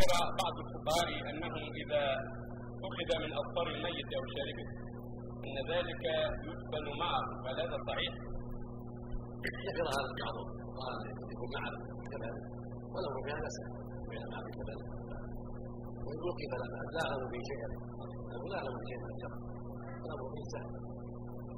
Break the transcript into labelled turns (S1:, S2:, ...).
S1: ذكر بعض الفقهاء أنه إذا أخذ من أبصار الميت أو شاربه أن ذلك يدفن معه، هل هذا صحيح؟
S2: ذكر هذا بعضهم وقال يكون معه كذلك، ولو كان نسأل بين معه كذلك وإن لقي فلا لا أعلم به شيئا، لا أعلم به شيئا الأمر به سهل.